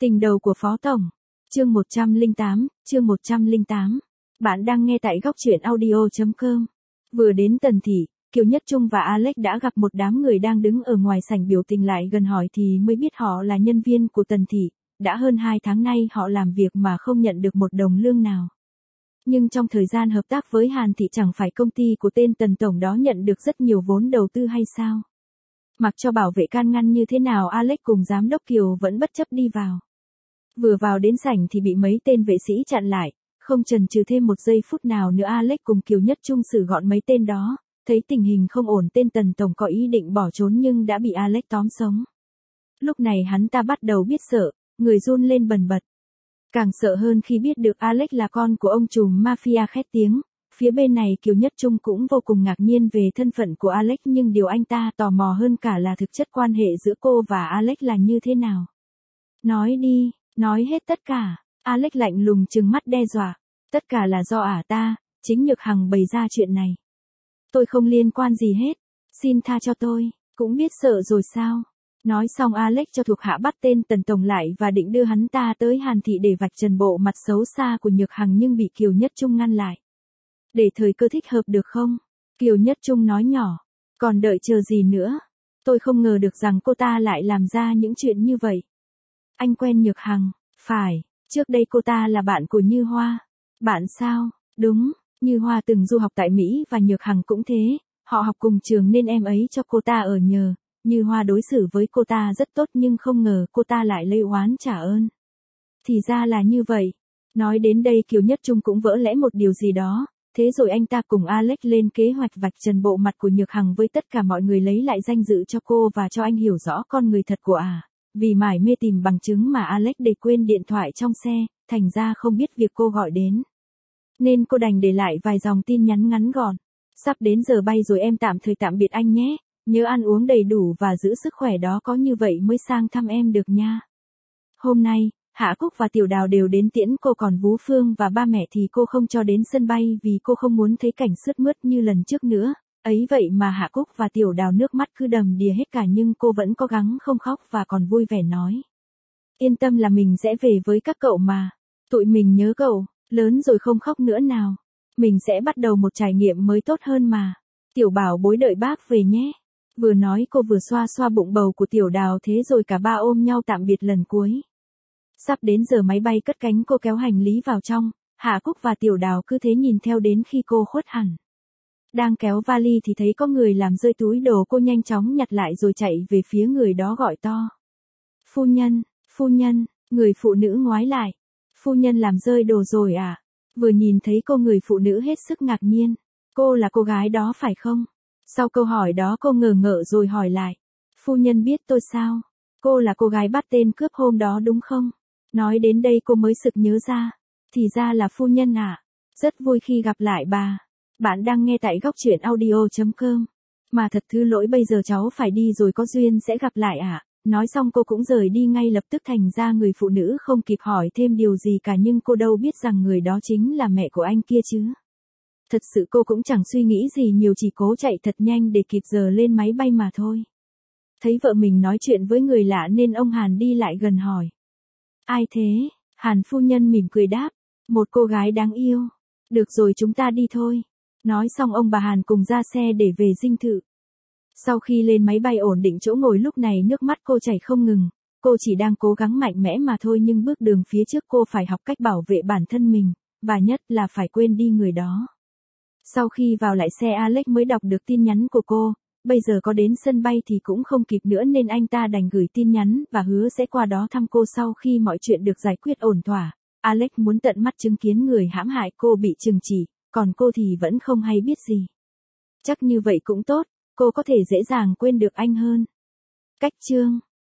Tình đầu của Phó Tổng. Chương 108. Bạn đang nghe tại góc truyện audio.com. Vừa đến Tần Thị, Kiều Nhất Trung và Alex đã gặp một đám người đang đứng ở ngoài sảnh biểu tình, lại gần hỏi thì mới biết họ là nhân viên của Tần Thị. Đã hơn 2 tháng nay họ làm việc mà không nhận được một đồng lương nào. Nhưng trong thời gian hợp tác với Hàn Thị, chẳng phải công ty của tên Tần Tổng đó nhận được rất nhiều vốn đầu tư hay sao? Mặc cho bảo vệ can ngăn như thế nào, Alex cùng giám đốc Kiều vẫn bất chấp đi vào. Vừa vào đến sảnh thì bị mấy tên vệ sĩ chặn lại, không chần chừ thêm một giây phút nào nữa, Alex cùng Kiều Nhất Trung xử gọn mấy tên đó. Thấy tình hình không ổn, tên Tần Tổng có ý định bỏ trốn nhưng đã bị Alex tóm sống. Lúc này hắn ta bắt đầu biết sợ, người run lên bần bật. Càng sợ hơn khi biết được Alex là con của ông trùm mafia khét tiếng. Phía bên này Kiều Nhất Trung cũng vô cùng ngạc nhiên về thân phận của Alex, nhưng điều anh ta tò mò hơn cả là thực chất quan hệ giữa cô và Alex là như thế nào. Nói đi, nói hết tất cả. Alex lạnh lùng trừng mắt đe dọa. Tất cả là do ta, chính Nhược Hằng bày ra chuyện này. Tôi không liên quan gì hết. Xin tha cho tôi. Cũng biết sợ rồi sao? Nói xong Alex cho thuộc hạ bắt tên Tần Tổng lại và định đưa hắn ta tới Hàn Thị để vạch trần bộ mặt xấu xa của Nhược Hằng, nhưng bị Kiều Nhất Trung ngăn lại. Để thời cơ thích hợp được không? Kiều Nhất Trung nói nhỏ. Còn đợi chờ gì nữa? Tôi không ngờ được rằng cô ta lại làm ra những chuyện như vậy. Anh quen Nhược Hằng? Phải, trước đây cô ta là bạn của Như Hoa. Bạn sao? Đúng, Như Hoa từng du học tại Mỹ và Nhược Hằng cũng thế. Họ học cùng trường nên em ấy cho cô ta ở nhờ. Như Hoa đối xử với cô ta rất tốt nhưng không ngờ cô ta lại lấy oán trả ơn. Thì ra là như vậy. Nói đến đây Kiều Nhất Trung cũng vỡ lẽ một điều gì đó. Thế rồi anh ta cùng Alex lên kế hoạch vạch trần bộ mặt của Nhược Hằng với tất cả mọi người, lấy lại danh dự cho cô và cho anh hiểu rõ con người thật của Vì mải mê tìm bằng chứng mà Alex để quên điện thoại trong xe, thành ra không biết việc cô gọi đến. Nên cô đành để lại vài dòng tin nhắn ngắn gọn. Sắp đến giờ bay rồi, em tạm thời tạm biệt anh nhé. Nhớ ăn uống đầy đủ và giữ sức khỏe đó, có như vậy mới sang thăm em được nha. Hôm nay, Hạ Cúc và Tiểu Đào đều đến tiễn cô, còn Vũ Phương và ba mẹ thì cô không cho đến sân bay vì cô không muốn thấy cảnh sướt mướt như lần trước nữa. Ấy vậy mà Hạ Cúc và Tiểu Đào nước mắt cứ đầm đìa hết cả, nhưng cô vẫn cố gắng không khóc và còn vui vẻ nói. Yên tâm là mình sẽ về với các cậu mà. Tụi mình nhớ cậu, lớn rồi không khóc nữa nào. Mình sẽ bắt đầu một trải nghiệm mới tốt hơn mà. Tiểu Bảo bối đợi bác về nhé. Vừa nói cô vừa xoa xoa bụng bầu của Tiểu Đào, thế rồi cả ba ôm nhau tạm biệt lần cuối. Sắp đến giờ máy bay cất cánh, cô kéo hành lý vào trong. Hạ Cúc và Tiểu Đào cứ thế nhìn theo đến khi cô khuất hẳn. Đang kéo vali thì thấy có người làm rơi túi đồ, cô nhanh chóng nhặt lại rồi chạy về phía người đó gọi to. Phu nhân, người phụ nữ ngoái lại. Phu nhân làm rơi đồ rồi à? Vừa nhìn thấy cô, người phụ nữ hết sức ngạc nhiên. Cô là cô gái đó phải không? Sau câu hỏi đó cô ngờ ngợ rồi hỏi lại. Phu nhân biết tôi sao? Cô là cô gái bắt tên cướp hôm đó đúng không? Nói đến đây cô mới sực nhớ ra. Thì ra là phu nhân à? Rất vui khi gặp lại bà. Bạn đang nghe tại góc truyện audio.com. Mà thật thứ lỗi, bây giờ cháu phải đi rồi, có duyên sẽ gặp lại ạ. Nói xong cô cũng rời đi ngay lập tức, thành ra người phụ nữ không kịp hỏi thêm điều gì cả, nhưng cô đâu biết rằng người đó chính là mẹ của anh kia chứ. Thật sự cô cũng chẳng suy nghĩ gì nhiều, chỉ cố chạy thật nhanh để kịp giờ lên máy bay mà thôi. Thấy vợ mình nói chuyện với người lạ nên ông Hàn đi lại gần hỏi. Ai thế? Hàn phu nhân mỉm cười đáp. Một cô gái đáng yêu. Được rồi, chúng ta đi thôi. Nói xong ông bà Hàn cùng ra xe để về dinh thự. Sau khi lên máy bay ổn định chỗ ngồi, lúc này nước mắt cô chảy không ngừng. Cô chỉ đang cố gắng mạnh mẽ mà thôi, nhưng bước đường phía trước cô phải học cách bảo vệ bản thân mình, và nhất là phải quên đi người đó. Sau khi vào lại xe, Alex mới đọc được tin nhắn của cô. Bây giờ có đến sân bay thì cũng không kịp nữa nên anh ta đành gửi tin nhắn và hứa sẽ qua đó thăm cô sau khi mọi chuyện được giải quyết ổn thỏa. Alex muốn tận mắt chứng kiến người hãm hại cô bị trừng trị, còn cô thì vẫn không hay biết gì. Chắc như vậy cũng tốt, cô có thể dễ dàng quên được anh hơn. Cách chương